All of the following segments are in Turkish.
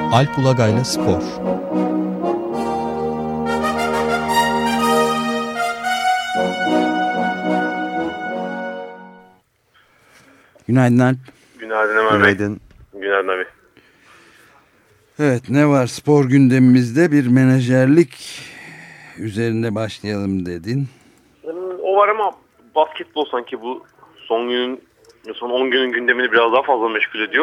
Alp Ulagay'la Spor. Günaydın Alp. Günaydın Ömer Bey. Günaydın. Günaydın abi. Evet, ne var spor gündemimizde? Bir menajerlik üzerinde başlayalım dedin. O var ama basketbol sanki bu son 10 günün gündemini biraz daha fazla meşgul ediyor.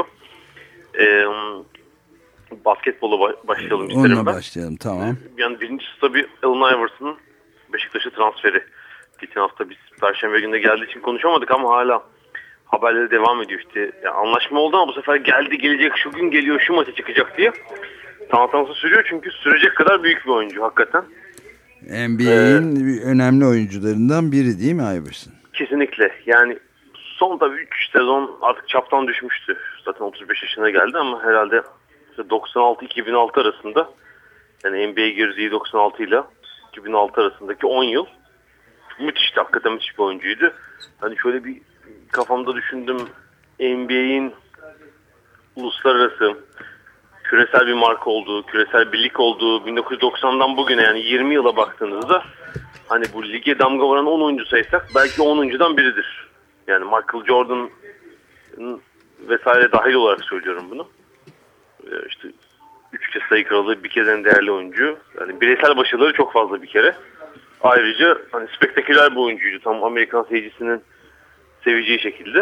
Basketbola başlayalım isterim ben. Onunla başlayalım, tamam. Yani birincisi tabii Allen Iverson'ın Beşiktaş'a transferi. Geçen hafta biz Perşembe günde geldiği için konuşamadık ama hala haberleri devam ediyor işte. Yani anlaşma oldu ama bu sefer geldi gelecek, şu gün geliyor, şu maça çıkacak diye. Tantansı sürüyor çünkü sürecek kadar büyük bir oyuncu hakikaten. NBA'in önemli oyuncularından biri değil mi Iverson? Kesinlikle. Yani son tabii 3 sezon artık çaptan düşmüştü. Zaten 35 yaşına geldi ama herhalde 96-2006 arasında, yani NBA'ye girdiği 96 ile 2006 arasındaki 10 yıl müthişti. Hakikaten müthiş bir oyuncuydu. Hani şöyle bir kafamda düşündüm. NBA'in uluslararası küresel bir marka olduğu, küresel bir lig olduğu 1990'dan bugüne, yani 20 yıla baktığınızda hani bu lige damga vuran 10 oyuncu saysak belki 10 oyuncudan biridir. Yani Michael Jordan vesaire dahil olarak söylüyorum bunu. İşte 3 kez sayı kralı, bir kez en değerli oyuncu. Yani bireysel başarıları çok fazla bir kere. Ayrıca hani spektaküler bir oyuncuydu. Tam Amerikan seyircisinin seveceği şekilde.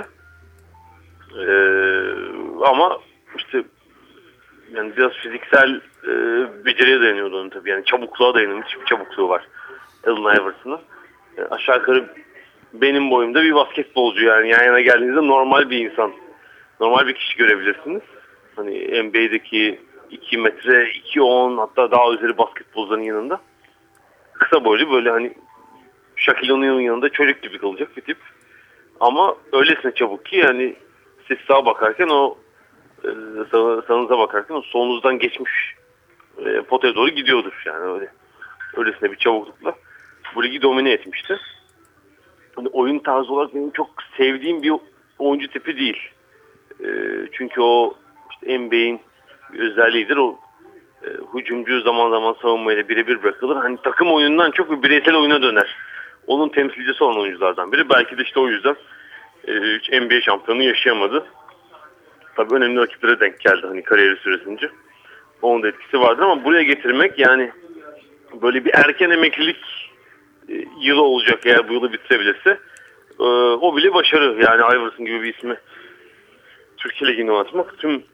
Ama işte yani biraz fiziksel beceriye dayanıyordu onun tabii. Yani çabukluğa dayanıyor. Hiçbir çabukluğu var Allen Iverson'ın. Aşağı yukarı benim boyumda bir basketbolcu, yani yan yana geldiğinizde normal bir insan. Normal bir kişi görebilirsiniz. Hani NBA'deki 2 metre, 2.10 hatta daha üzeri basketbolcuların yanında. Kısa boylu, böyle hani Shaquille O'Neal'ın yanında çocuk gibi kalacak bir tip. Ama öylesine çabuk ki yani siz sağa bakarken o sağınıza bakarken o solunuzdan geçmiş potaya doğru gidiyordur. Yani öylesine bir çabuklukla bu ligi domine etmişti. Hani oyun tarzı olarak benim çok sevdiğim bir oyuncu tipi değil. Çünkü o işte NBA'in bir özelliğidir. O hücumcu zaman zaman savunmayla birebir bırakılır. Hani takım oyunundan çok bir bireysel oyuna döner. Onun temsilcisi olan oyunculardan biri. Belki de işte o yüzden hiç NBA şampiyonu yaşayamadı. Tabii önemli rakiplere denk geldi hani kariyeri süresince. Onun da etkisi vardır ama buraya getirmek, yani böyle bir erken emeklilik yılı olacak eğer bu yılı bitirebilirse. O bile başarı. Yani Iverson gibi bir ismi Türkiye Ligi'ne atmak.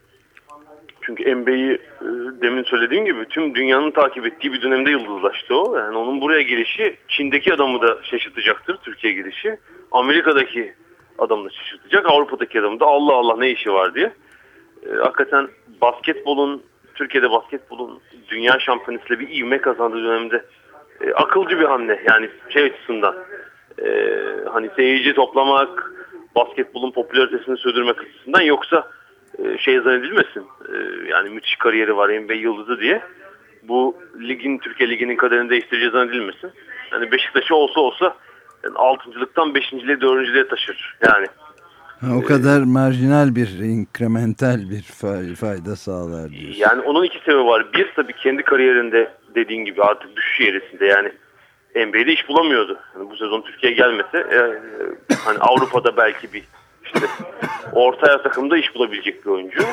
Çünkü NBA'yi demin söylediğim gibi tüm dünyanın takip ettiği bir dönemde yıldızlaştı o. Yani onun buraya gelişi Çin'deki adamı da şaşırtacaktır, Türkiye gelişi. Amerika'daki adamı da şaşırtacak. Avrupa'daki adamı da Allah Allah ne işi var diye. Hakikaten Türkiye'de basketbolun dünya şampiyonasıyla bir ivme kazandığı dönemde akılcı bir hamle. Yani şey açısından hani seyirci toplamak, basketbolun popülaritesini sürdürmek açısından, yoksa şey zannedilmesin. Yani müthiş kariyeri var NBA yıldızı diye. Bu Türkiye Ligi'nin kaderini değiştireceği zannedilmesin. Yani Beşiktaş'ı olsa yani 6.lıktan 5.liğe 4.lüğe taşır. Yani o kadar marjinal bir, inkremental bir fayda sağlar diyorsun. Yani onun iki sebebi var. Bir, tabii kendi kariyerinde dediğin gibi artık düşüş eğrisinde, yani NBA'de iş bulamıyordu. Yani bu sezon Türkiye'ye gelmese hani Avrupa'da belki bir işte orta takımda iş bulabilecek bir oyuncu.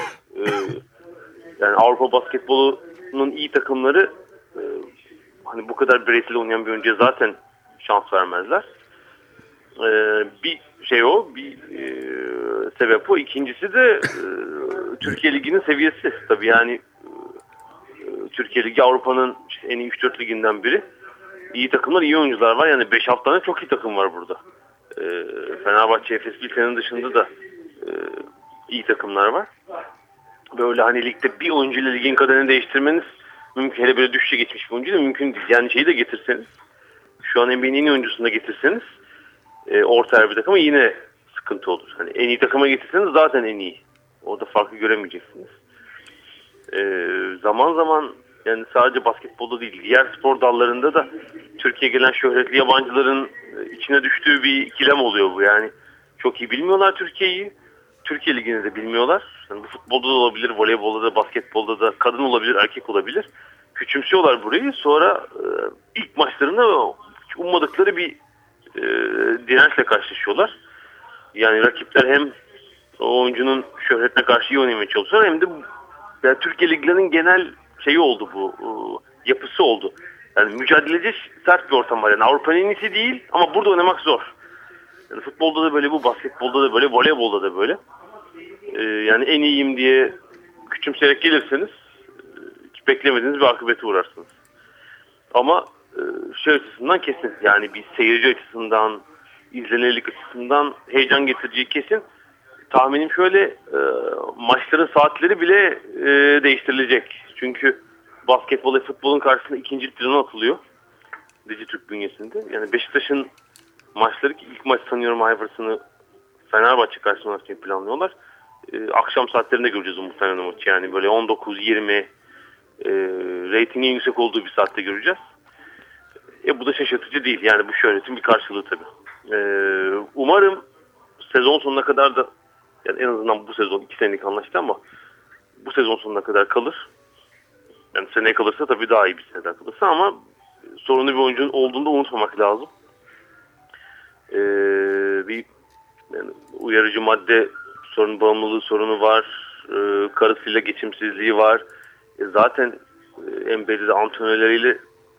Yani Avrupa basketbolunun iyi takımları hani bu kadar bireysel oynayan bir oyuncuya zaten şans vermezler. Bir şey o, bir sebep o. İkincisi de Türkiye Ligi'nin seviyesi. Tabii yani Türkiye Ligi Avrupa'nın işte en iyi 3-4 liginden biri. İyi takımlar, iyi oyuncular var. Yani 5-6 tane çok iyi takım var burada. Fenerbahçe, Efes Bilsen'in dışında da iyi takımlar var. Böyle hani ligde bir oyuncuyla ligin kaderini değiştirmeniz mümkün. Hele böyle düşüşe geçmiş bir oyuncuyla mümkün değil. Yani şeyi de getirseniz, şu an NBA'nin en iyi oyuncusunu da getirseniz orta bir takıma yine sıkıntı olur. Hani en iyi takıma getirseniz zaten en iyi. Orada farkı göremeyeceksiniz. Zaman zaman yani sadece basketbolda değil, diğer spor dallarında da Türkiye'ye gelen şöhretli yabancıların içine düştüğü bir ikilem oluyor bu. Yani çok iyi bilmiyorlar Türkiye'yi. Türkiye Ligi'ni de bilmiyorlar. Yani bu futbolda da olabilir, voleybolda da, basketbolda da, kadın olabilir, erkek olabilir. Küçümsüyorlar burayı. Sonra ilk maçlarında ummadıkları bir dirençle karşılaşıyorlar. Yani rakipler hem o oyuncunun şöhretine karşı iyi oynamaya çalışıyorlar hem de yani Türkiye liglerinin genel şeyi oldu bu, yapısı oldu. Yani mücadeleci sert bir ortam var. Yani Avrupa'nın en iyisi değil ama burada oynamak zor. Yani futbolda da böyle bu, basketbolda da böyle, voleybolda da böyle. Yani en iyiyim diye küçümseyerek gelirseniz hiç beklemediğiniz bir akıbete uğrarsınız. Ama şey açısından kesin. Yani bir seyirci açısından, izlenirlik açısından heyecan getireceği kesin. Tahminim şöyle, maçların saatleri bile değiştirilecek. Çünkü basketbol ve futbolun karşısında ikinci plana atılıyor. Dijitürk bünyesinde. Yani Beşiktaş'ın maçları, ki ilk maç sanıyorum Iverson'ı Fenerbahçe karşısında oynatmayı planlıyorlar. Akşam saatlerinde göreceğiz muhtemelen maçı. Yani böyle 19-20 reytingin yüksek olduğu bir saatte göreceğiz. Bu da şaşırtıcı değil. Yani bu şöhretin bir karşılığı tabii. Umarım sezon sonuna kadar da, yani en azından bu sezon 2 senelik anlaştı ama bu sezon sonuna kadar kalır. Yani seneye kalırsa tabii daha iyi bir seneden kalırsa ama sorunlu bir oyuncunun olduğunu da unutmamak lazım. Bir yani uyarıcı madde sorunu, bağımlılığı sorunu var. Karısıyla geçimsizliği var. Zaten NBA'de antrenörleriyle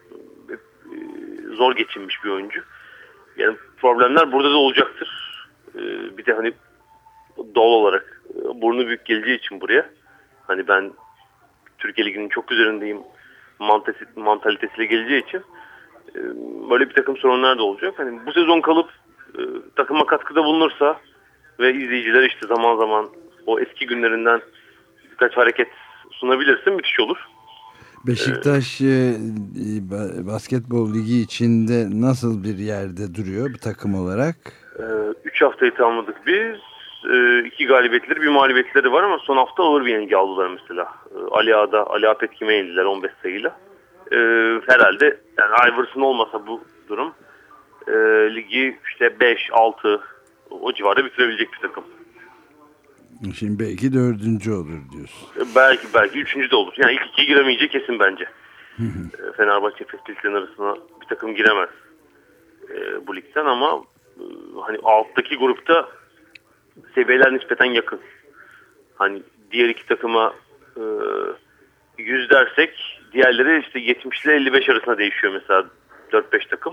zor geçinmiş bir oyuncu. Yani problemler burada da olacaktır. Bir de hani doğal olarak burnu büyük geleceği için buraya. Hani ben Türkiye Ligi'nin çok üzerindeyim mantalitesiyle geleceği için böyle bir takım sorunlar da olacak. Hani bu sezon kalıp takıma katkıda bulunursa ve izleyiciler işte zaman zaman o eski günlerinden birkaç hareket sunabilirsin, müthiş olur. Beşiktaş basketbol ligi içinde nasıl bir yerde duruyor bir takım olarak? 3 haftayı tamamladık biz. 2 galibiyetleri, bir mağlubiyetleri var ama son hafta ağır bir yenilgi aldılar mesela. Ali Ağa Petkim'e yenildiler 15 sayıyla. Herhalde yani Iverson olmasa bu durum ligi işte 5-6 o civarda bitirebilecek bir takım. Şimdi belki 4. olur diyorsun. Belki 3. de olur. Yani ilk 2'ye giremeyecek kesin bence. Fenerbahçe Festil'in arasına bir takım giremez bu ligden ama hani alttaki grupta seviyeler nispeten yakın. Hani diğer iki takıma 100 dersek diğerleri işte 70 ile 55 arasında değişiyor mesela 4-5 takım.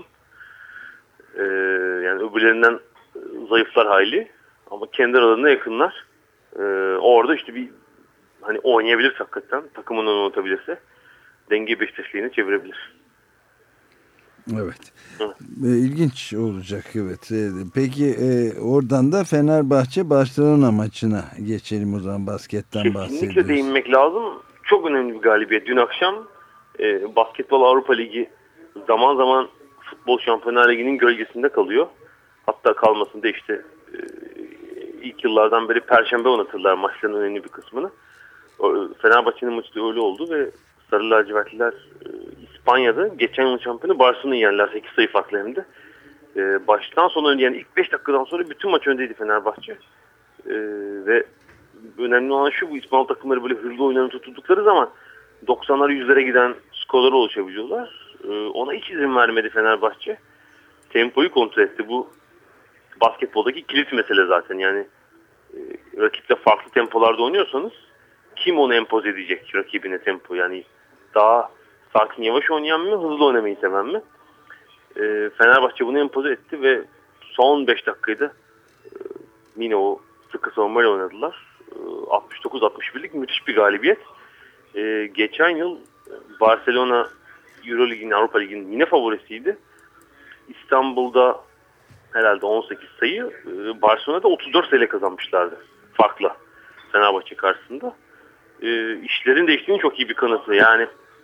Yani öbürlerinden zayıflar hayli ama kendi aralarında yakınlar. Orada işte bir hani oynayabilir hakikaten, takımını unutabilirse denge Beşiktaş'lığını çevirebilir. Evet. İlginç olacak, evet. Peki oradan da Fenerbahçe Barcelona maçına geçelim o zaman, basketten bahsediyoruz. Kesinlikle değinmek lazım. Çok önemli bir galibiyet. Dün akşam Basketbol Avrupa Ligi zaman zaman Futbol Şampiyonlar Ligi'nin gölgesinde kalıyor. Hatta kalmasında işte ilk yıllardan beri Perşembe oynatırlar maçların önemli bir kısmını. Fenerbahçe'nin maçı da öyle oldu ve Sarı Lacivertliler İspanya'da geçen yıl şampiyonu Barcelona'yı yendiler 8 sayı farklı hem de. Baştan sona önce yani ilk 5 dakikadan sonra bütün maç öndeydi Fenerbahçe. Ve önemli olan şu, bu İspanyol takımları böyle hızlı oyunlarını tuttukları zaman 90'lar 100'lere giden skorlara ulaşabiliyorlar. Ona hiç izin vermedi Fenerbahçe. Tempoyu kontrol etti. Bu basketboldaki kilit mesele zaten. Yani rakiple farklı tempolarda oynuyorsanız kim onu empoze edecek rakibine tempo? Yani daha sakin yavaş oynayan mı, hızlı oynamayı seven mi? Fenerbahçe bunu empoze etti ve son 5 dakikayı da yine o sıkı savunmayla oynadılar. 69-61'lik müthiş bir galibiyet. Geçen yıl Barcelona Euroleague'in, Avrupa Ligi'nin yine favorisiydi. İstanbul'da herhalde 18 sayı, Barcelona'da 34 sayıyla kazanmışlardı farklı Fenerbahçe karşısında. İşlerin değiştiğinin çok iyi bir kanıtı. Yani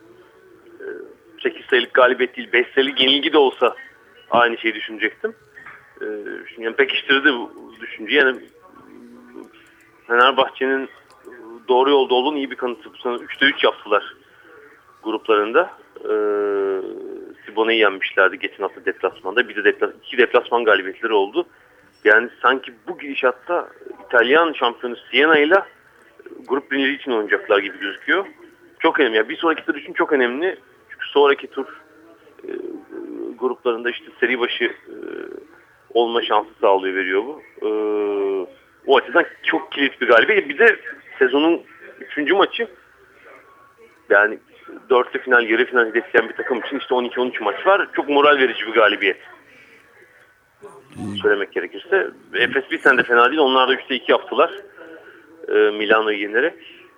8 sayılık galibiyet değil, 5 sayılık yenilgi de olsa aynı şeyi düşünecektim. Yani pekiştirdi bu düşünceyi. Yani Fenerbahçe'nin doğru yolda olduğunun iyi bir kanıtı. Bu sene 3'te 3 yaptılar gruplarında. Siboney'i yenmişlerdi geçen hafta deplasmanda. Bir de iki deplasman galibiyetleri oldu. Yani sanki bu gidişatta İtalyan şampiyonu Siena ile grup birinciliği için oynayacaklar gibi gözüküyor. Çok önemli. Yani bir sonraki tur için çok önemli. Çünkü sonraki tur gruplarında işte seri başı olma şansı sağlıyor, veriyor bu. O açıdan çok kilit bir galibiyet. Bir de sezonun 3. maçı, yani 4'lü final, yarı final hedefleyen bir takım için işte 12-13 maç var. Çok moral verici bir galibiyet. Söylemek gerekirse. Efes bir sene de fena değil. Onlar da 3'te 2 yaptılar. Milano'yu yenerek.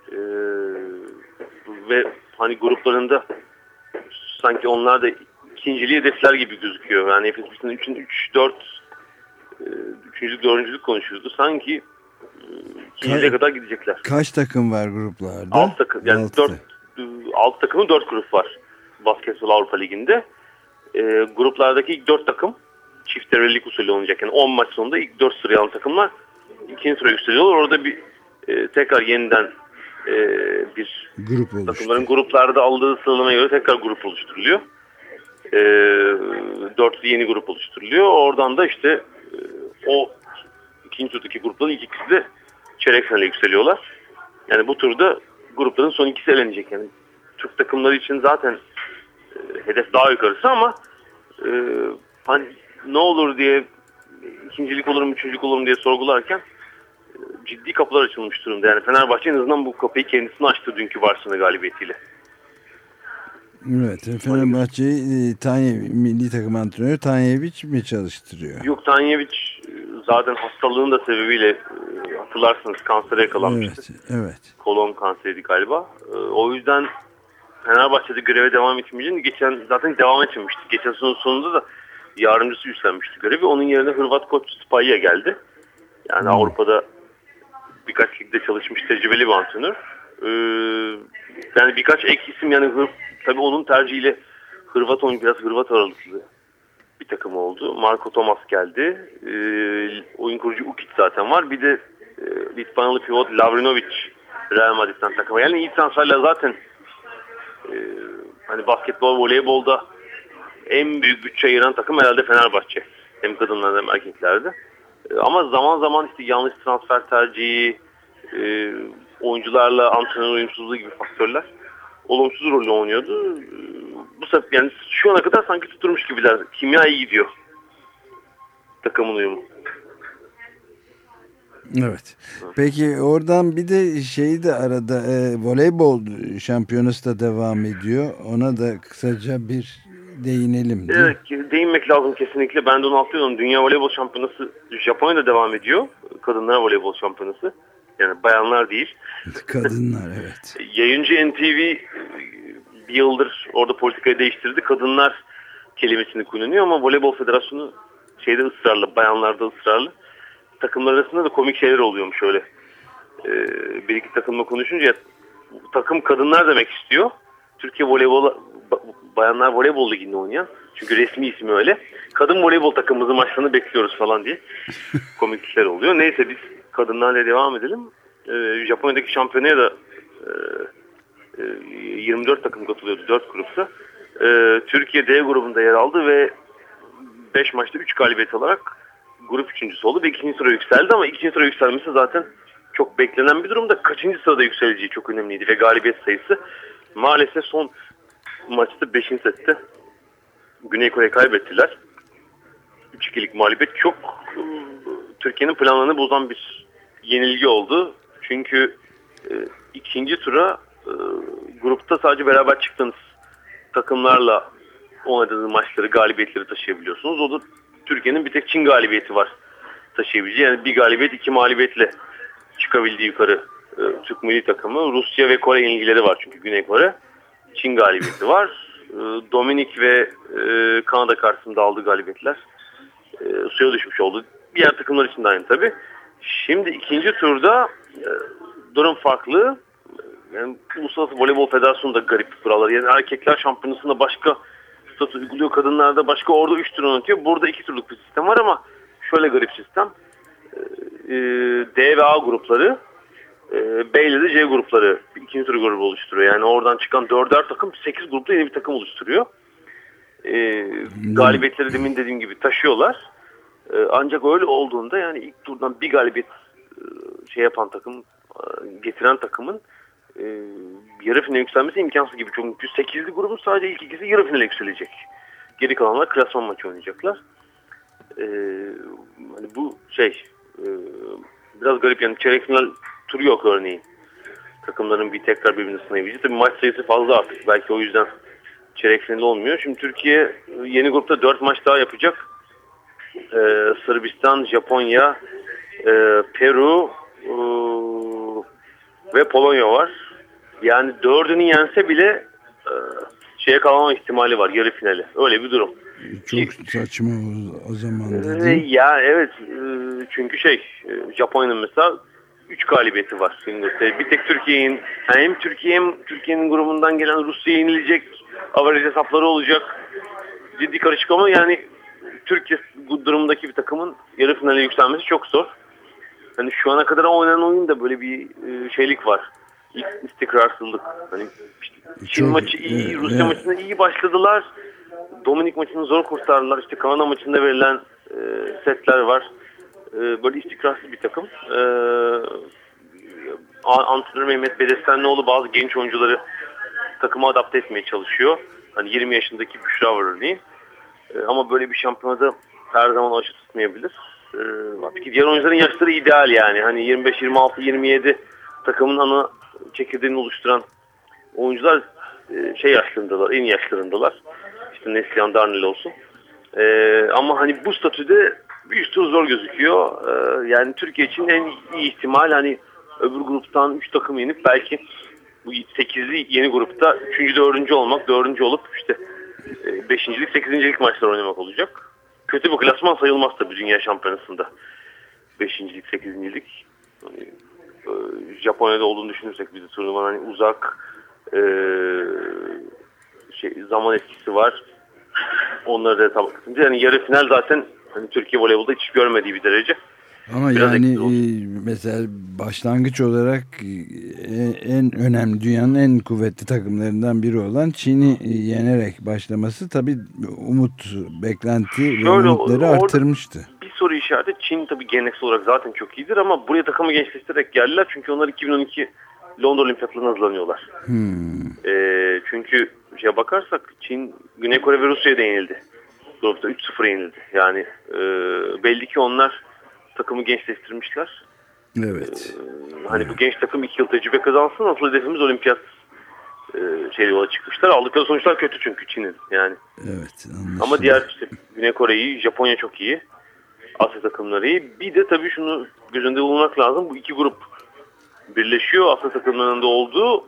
Ve hani gruplarında sanki onlar da ikinciliği hedefler gibi gözüküyor. Yani Efes bir sene 3-4 üçüncülük, dördüncülük konuşuyordu. Sanki ikinciliğe kadar gidecekler. Kaç takım var gruplarda? 6 takım. Yani 6 takımın 4 grup var. Basketbol Avrupa Ligi'nde. Gruplardaki ilk 4 takım çift devrelik usulü olacak. Yani 10 maç sonunda ilk 4 sıraya alan takımlar ikinci sıraya yükseliyorlar. Orada bir tekrar yeniden bir grup takımların gruplarda aldığı sıralamaya göre tekrar grup oluşturuluyor. 4'lü yeni grup oluşturuluyor. Oradan da işte o ikinci turdaki grupların ilk ikisi de çeyrek finale yükseliyorlar. Yani bu turda grupların son ikisi elenecek. Yani Türk takımları için zaten hedef daha yukarısı ama hani ne olur diye, ikincilik olur mu, üçüncülük olur mu diye sorgularken ciddi kapılar açılmış durumda. Yani Fenerbahçe en azından bu kapıyı kendisine açtı dünkü Barcelona galibiyetiyle. Evet, Fenerbahçe'yi milli takım antrenörü Tanjević mi çalıştırıyor? Yok, Tanjević zaten hastalığın da sebebiyle hatırlarsınız kansere yakalanmıştı. Evet. Kolon kanseriydi galiba. O yüzden Fenerbahçe'de göreve devam etmeyeceğini geçen zaten devam etmemişti. Geçen sezon sonunda da yardımcısı üstlenmişti görevi. Onun yerine Hırvat koç Spalja geldi. Yani Avrupa'da birkaç ligde çalışmış tecrübeli bir antrenör. Yani birkaç ek isim, yani tabii onun tercihiyle Hırvat oyun, biraz Hırvat ağırlıklı bir takım oldu. Marko Tomas geldi. Oyun kurucu Ukic zaten var. Bir de Litvanyalı pivot Lavrinovic Real Madrid'den takıma. Yani iyi transferler zaten hani basketbol, voleybolda en büyük bütçe ayıran takım herhalde Fenerbahçe. Hem kadınlarda hem erkeklerde. Ama zaman zaman işte yanlış transfer tercihi, oyuncularla antrenör uyumsuzluğu gibi faktörler olumsuz rolü oynuyordu. Bu sefer yani şu ana kadar sanki tutturmuş gibiler. Kimya iyi gidiyor. Takımın uyumu. Evet. Peki oradan bir de şeyi de arada voleybol şampiyonası da devam ediyor. Ona da kısaca bir değinelim. Evet, değinmek lazım kesinlikle. Ben de onu atlıyorum. Dünya Voleybol Şampiyonası Japonya'da devam ediyor. Kadınlar Voleybol Şampiyonası. Yani bayanlar değil. Kadınlar, evet. Yayıncı NTV bir yıldır orada politikayı değiştirdi. Kadınlar kelimesini kullanıyor ama Voleybol Federasyonu şeyde ısrarlı, bayanlarda ısrarlı. Takımlar arasında da komik şeyler oluyormuş öyle. Bir iki takımla konuşunca takım kadınlar demek istiyor. Türkiye Bayanlar Voleybol Ligi'nde oynayan. Çünkü resmi ismi öyle. Kadın voleybol takımımızın maçlarını bekliyoruz falan diye komiklikler oluyor. Neyse biz kadınlarla devam edelim. Japonya'daki şampiyonaya da 24 takım katılıyordu 4 grupta. Türkiye D grubunda yer aldı ve 5 maçta 3 galibiyet alarak grup üçüncüsü oldu ve ikinci sıraya yükseldi ama ikinci sıraya yükselmesi zaten çok beklenen bir durumda. Kaçıncı sırada yükseleceği çok önemliydi ve galibiyet sayısı maalesef son maçta 5. sette Güney Kore'ye kaybettiler. 3-2'lik mağlubiyet çok Türkiye'nin planlarını bozan bir yenilgi oldu. Çünkü ikinci tura grupta sadece beraber çıktığınız takımlarla oynadığınız maçları, galibiyetleri taşıyabiliyorsunuz. O da Türkiye'nin bir tek Çin galibiyeti var taşıyabileceği. Yani bir galibiyet 2 mağlubiyetle çıkabildiği yukarı Türk milli takımı. Rusya ve Kore yenilgileri var çünkü Güney Kore. Çin galibiyeti var. Dominik ve Kanada karşısında aldığı galibiyetler suya düşmüş oldu. Diğer takımlar için de aynı tabii. Şimdi ikinci turda durum farklı. Yani Uluslararası Voleybol Federasyonu da garip kuralları. Yani erkekler şampiyonasında başka statü uyguluyor, kadınlarda başka. Orada 3 tur oynatıyor. Burada 2 turluk bir sistem var ama şöyle garip sistem. D ve A grupları, B ile de C grupları ikinci tur grubu oluşturuyor. Yani oradan çıkan 4'er takım 8 grupta yeni bir takım oluşturuyor. Galibiyetleri demin dediğim gibi taşıyorlar. Ancak öyle olduğunda yani ilk turdan bir galibiyet yapan takım getiren takımın yarı finale yükselmesi imkansız gibi. Çünkü 8'li grubun sadece ilk ikisi yarı finale yükselecek. Geri kalanlar klasman maçı oynayacaklar. Hani bu biraz garip, yani çeyrek final turu yok örneğin. Takımların tekrar birbirini sınayabileceği. Tabii maç sayısı fazla artık. Belki o yüzden çeyrek final olmuyor. Şimdi Türkiye yeni grupta 4 maç daha yapacak. Sırbistan, Japonya, Peru ve Polonya var. Yani 4'ünü yense bile kalamama ihtimali var, yarı finali. Öyle bir durum. Çok saçma o zaman. Ya evet, çünkü Japonya'nın mesela 3 galibiyeti var. Bir tek Türkiye'nin, hem Türkiye'nin grubundan gelen Rusya'ya yenilecek, averaj hesapları olacak. Ciddi karışık ama yani Türkiye durumundaki bir takımın yarı finale yükselmesi çok zor. Hani şu ana kadar oynanan oyunda böyle bir şeylik var. İstikrarsızlık. Hani Çin maçı iyi, Rusya maçına iyi başladılar. Dominik maçını zor kurtardılar. İşte Kanada maçında verilen setler var. Böyle istikrarsız bir takım. Antrenör Mehmet Bedestenlioğlu bazı genç oyuncuları takıma adapte etmeye çalışıyor. Hani 20 yaşındaki Büşra var örneğin. Ama böyle bir şampiyonada her zaman aşı tutmayabilir. Peki diğer oyuncuların yaşları ideal yani. Hani 25, 26, 27 takımın ana çekirdeğini oluşturan oyuncular yaşlarındalar, en yaşlarındalar. İşte Neslihan, Darnell olsun. Ama hani bu statüde bir üst tur zor gözüküyor. Yani Türkiye için en iyi ihtimal hani öbür gruptan 3 takım yenip belki bu 8'li yeni grupta 3. 4. olmak, 4. olup işte 5.lik 8.lik maçlar oynamak olacak. Kötü bir klasman sayılmaz tabii dünya şampiyonasında. 5.lik 8.lik. Hani, Japonya'da olduğunu düşünürsek bir de turnuva hani uzak, zaman etkisi var. Onları da tabii. Yani yarı final zaten hani Türkiye voleybolda hiç görmediği bir derece. Ama biraz yani mesela başlangıç olarak en önemli, dünyanın en kuvvetli takımlarından biri olan Çin'i yenerek başlaması tabii umut, beklenti ve umutları arttırmıştı. Bir soru işareti. Çin tabii geleneksel olarak zaten çok iyidir ama buraya takımı gençleştirerek geldiler. Çünkü onlar 2012 Londra Olimpiyatlarına hazırlanıyorlar. Çünkü bakarsak Çin, Güney Kore ve Rusya'ya da yenildi. Grupta 3-0 yenildi. Yani belli ki onlar takımı gençleştirmişler. Evet. Hani bu genç takım 2 yıl tecrübe kazansın. Asıl hedefimiz olimpiyat yola çıkmışlar. Aldıkları sonuçlar kötü çünkü Çin'in. Yani. Evet. Ama diğer Güney Kore iyi, Japonya çok iyi. Asya takımları iyi. Bir de tabii şunu göz önünde bulunmak lazım. Bu iki grup birleşiyor. Asya takımlarında olduğu.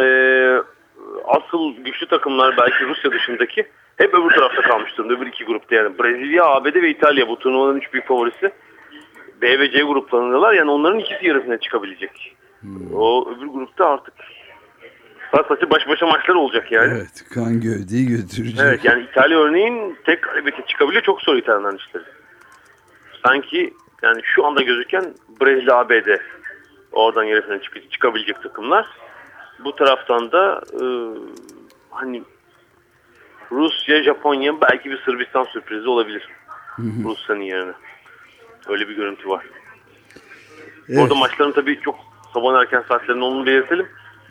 Asıl güçlü takımlar belki Rusya dışındaki hep öbür tarafta kalmış durumda. Öbür iki grupta yani. Brezilya, ABD ve İtalya bu turnuvanın 3 büyük favorisi. B ve C gruplarındalar. Yani onların ikisi yarı finale çıkabilecek. O öbür grupta artık saçı baş başa maçlar olacak yani. Evet, kan gövdeyi götürecek. Evet, yani İtalya örneğin tek galibiyete çıkabiliyor. Çok zor İtalyanların işleri. Sanki yani şu anda gözüken Brezilya, ABD oradan yarı finale çıkabilecek takımlar. Bu taraftan da hani Rusya, Japonya, belki bir Sırbistan sürprizi olabilir. Rusya'nın yerine. Öyle bir görüntü var. Evet. Orada maçların tabii çok sabahın erken saatlerinde olduğunu belirtelim.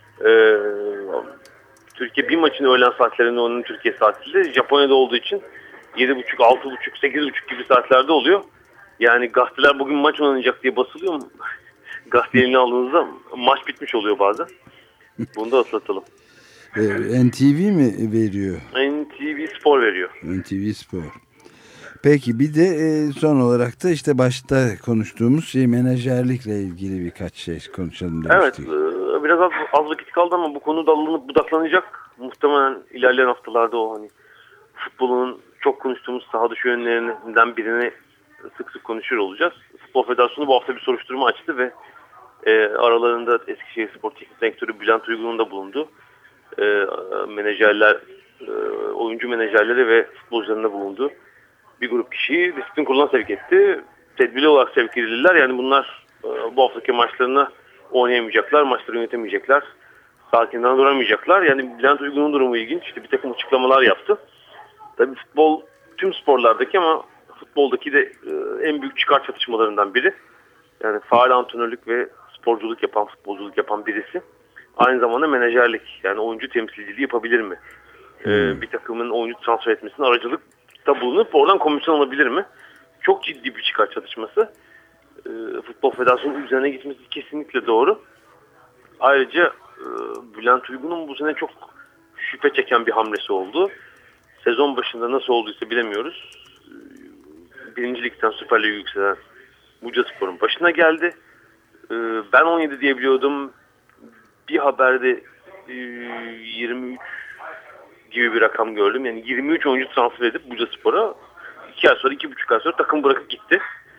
Türkiye bir maçın öğlen saatlerinde onun Türkiye saatiyle. Japonya'da olduğu için 7.30, 6.30, 8.30 gibi saatlerde oluyor. Yani gazeteler bugün maç oynanacak diye basılıyor mu? Gazete eline aldığınızda maç bitmiş oluyor bazen. Bunu da atlatalım. NTV mi veriyor? NTV Spor veriyor. NTV Spor. Peki bir de son olarak da işte başta konuştuğumuz menajerlikle ilgili birkaç şey konuşalım demiştik. Evet, biraz az vakit kaldı ama bu konu dallanıp budaklanacak. Muhtemelen ilerleyen haftalarda o hani futbolun çok konuştuğumuz saha dışı yönlerinden birini sık sık konuşuyor olacağız. Futbol Federasyonu bu hafta bir soruşturma açtı ve aralarında Eskişehirspor Teknik Direktörü Bülent Uygun'un da bulundu. Menajerler, oyuncu menajerleri ve futbolcularında bulundu. Bir grup kişiyi disiplin kuruluna sevk etti. Tedbirli olarak sevk edildiler. Yani bunlar bu haftaki maçlarını oynayamayacaklar, maçları yönetemeyecekler. Sakinden duramayacaklar. Yani Bülent Uygun'un durumu ilginç. İşte bir takım açıklamalar yaptı. Tabii futbol tüm sporlardaki ama futboldaki de en büyük çıkar çatışmalarından biri. Yani faal antrenörlük ve sporculuk yapan, futbolculuk yapan birisi aynı zamanda menajerlik, yani oyuncu temsilciliği yapabilir mi? Bir takımın oyuncu transfer etmesine aracılıkta bulunup oradan komisyon alabilir mi? Çok ciddi bir çıkar çatışması. Futbol Federasyonu üzerine gitmesi kesinlikle doğru. Ayrıca Bülent Uygun'un bu sene çok şüphe çeken bir hamlesi oldu. Sezon başında nasıl olduysa bilemiyoruz. Birinci Lig'den Süper Lig'e yükselen Bucaspor'un başına geldi. Ben 17 diye biliyordum. Bir haberde 23 gibi bir rakam gördüm. Yani 23 oyuncu transfer edip Bucaspor'a 2 ay sonra, 2,5 ay sonra takım bırakıp gitti.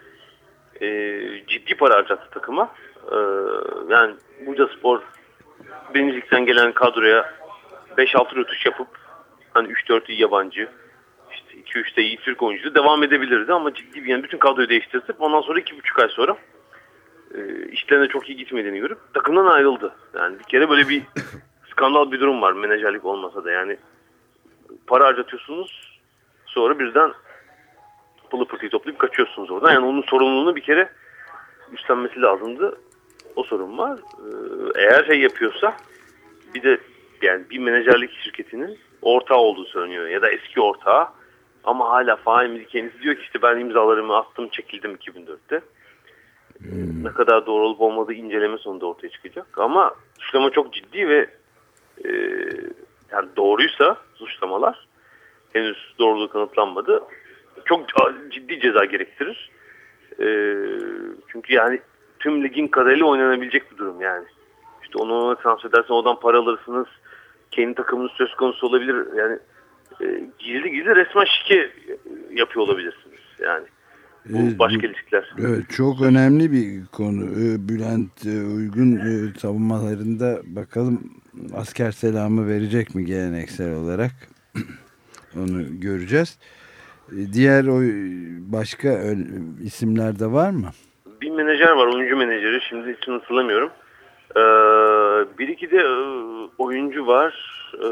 Ciddi para harcattı takıma. Yani Bucaspor birinci Lig'den gelen kadroya 5-6 rötuş yapıp hani 3-4 iyi yabancı, işte 2-3 de iyi Türk oyuncu devam edebilirdi ama ciddi bir, yani bütün kadroyu değiştirip ondan sonra 2,5 ay sonra işlerine çok iyi gitmediğini görüp takımdan ayrıldı. Yani bir kere böyle bir skandal bir durum var, menajerlik olmasa da. Yani para harcatıyorsunuz, sonra birden pılı pırtıyı toplayıp kaçıyorsunuz oradan. Yani onun sorumluluğunu bir kere üstlenmesi lazımdı. O sorun var. Eğer şey yapıyorsa, bir de yani bir menajerlik şirketinin ortağı olduğu söyleniyor ya da eski ortağı, ama hala faili kendisi diyor ki işte ben imzalarımı attım, çekildim 2004'te. Ne kadar doğru olup olmadığı inceleme sonunda ortaya çıkacak. Ama suçlama çok ciddi ve yani doğruysa suçlamalar, henüz doğruluğu kanıtlanmadı, çok ciddi ceza gerektirir. Çünkü yani tüm ligin kadarıyla oynanabilecek bir durum yani. İşte onu transfer edersen oradan para alırsınız. Kendi takımınız söz konusu olabilir. Yani gizli resmen şike yapıyor olabilirsiniz. Yani bu başka ilişkiler. Evet, çok önemli bir konu. Bülent Uygun savunmalarında bakalım asker selamı verecek mi geleneksel olarak? Onu göreceğiz. Diğer başka isimler de var mı? Bir menajer var, oyuncu menajeri. Şimdi için hatırlamıyorum. Bir iki de oyuncu var.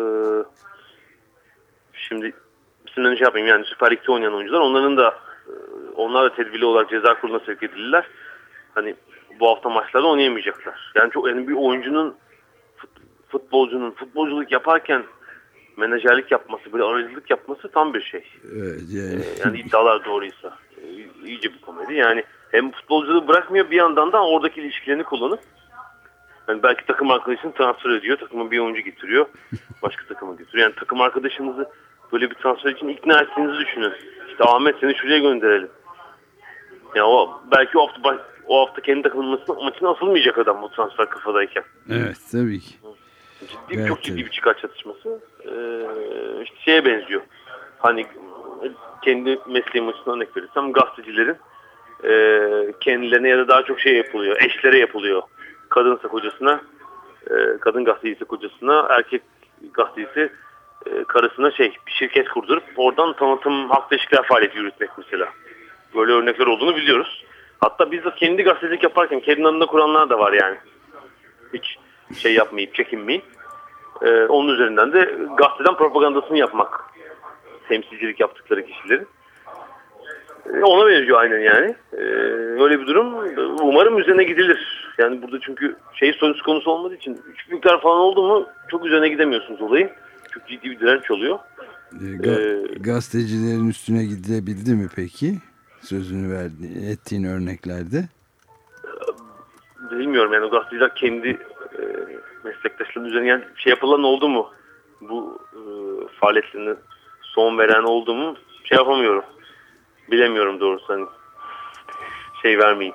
Şimdi isimlerini şey yapayım, yani Süper Lig'de oynayan oyuncular. Onlar da tedbirli olarak ceza kuruluna sevk edildiler. Hani bu hafta maçlarda oynayamayacaklar. Yani çok, yani bir oyuncunun, futbolcunun futbolculuk yaparken menajerlik yapması, böyle aracılık yapması tam bir şey. Evet, yani iddialar doğruysa iyice bir komedi. Yani hem futbolculuğu bırakmıyor, bir yandan da oradaki ilişkilerini kullanıp, yani belki takım arkadaşını transfer ediyor, takıma bir oyuncu getiriyor, başka takıma getiriyor. Yani takım arkadaşınızı böyle bir transfer için ikna ettiğinizi düşünün. İşte Ahmet, seni şuraya gönderelim. Yani belki o hafta kendi takımının maçına asılmayacak adam bu transfer kafadayken. Evet, tabii ki. Çok ciddi bir çıkar çatışması. İşte şeye benziyor. Hani kendi mesleğim açısından örnek verirsem, gazetecilerin kendilerine ya da daha çok şey yapılıyor. Eşlere yapılıyor. Kadınsa kocasına, kadın gazeteciyse kocasına, erkek gazetecisi karısına bir şirket kurdurup oradan tanıtım, halkla ilişkiler faaliyeti yürütmek mesela. Böyle örnekler olduğunu biliyoruz. Hatta bizzat kendi gazetecilik yaparken kendi adına kuranlar da var yani. Hiç şey yapmayıp, çekinmeyip. Onun üzerinden de gazeteden propagandasını yapmak. Temsilcilik yaptıkları kişilerin. Ona benziyor aynen yani. Öyle bir durum. Umarım üzerine gidilir. Yani burada çünkü söz konusu olmadığı için, üç büyükler falan oldu mu çok üzerine gidemiyorsunuz olayın. Çok ciddi bir direnç oluyor. Gazetecilerin üstüne gidilebildi mi peki? Sözünü ettiğin örneklerde. Bilmiyorum yani, gazeteciler kendi meslektaşlarının üzerine yani yapılan oldu mu? Bu faaliyetlerine son veren oldu mu? Yapamıyorum. Bilemiyorum doğrusu. Hani vermeyeyim.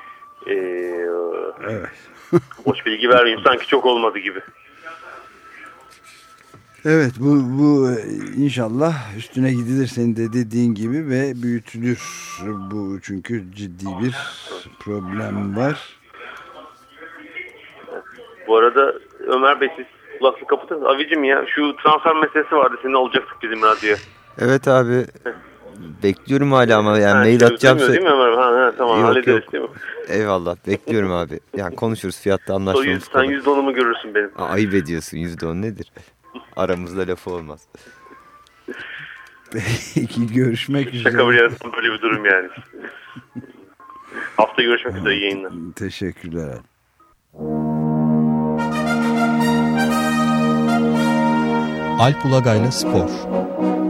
Evet. Boş bilgi vermeyeyim. Sanki çok olmadı gibi. Evet, bu inşallah üstüne gidilir senin de dediğin gibi ve büyütülür bu, çünkü ciddi bir problem var. Bu arada Ömer Bey, siz kulaklığı kapatın. Abicim ya, şu transfer meselesi vardı, seni alacaktık bizim radyoya. Evet abi. Bekliyorum hala ama yani mail atacağım. Değil mi Ömer? Tamam, hallederiz değil mi? Eyvallah, bekliyorum abi. Yani konuşuruz, fiyatta anlaşmamız. Sen %10'umu görürsün benim. Ayıp ediyorsun, %10 nedir? Aramızda lafı olmaz. Peki, görüşmek üzere. Şaka bir yana, böyle bir durum yani. Hafta görüşmek üzere, yayınlar. Teşekkürler. Alp Ulagay'la Spor.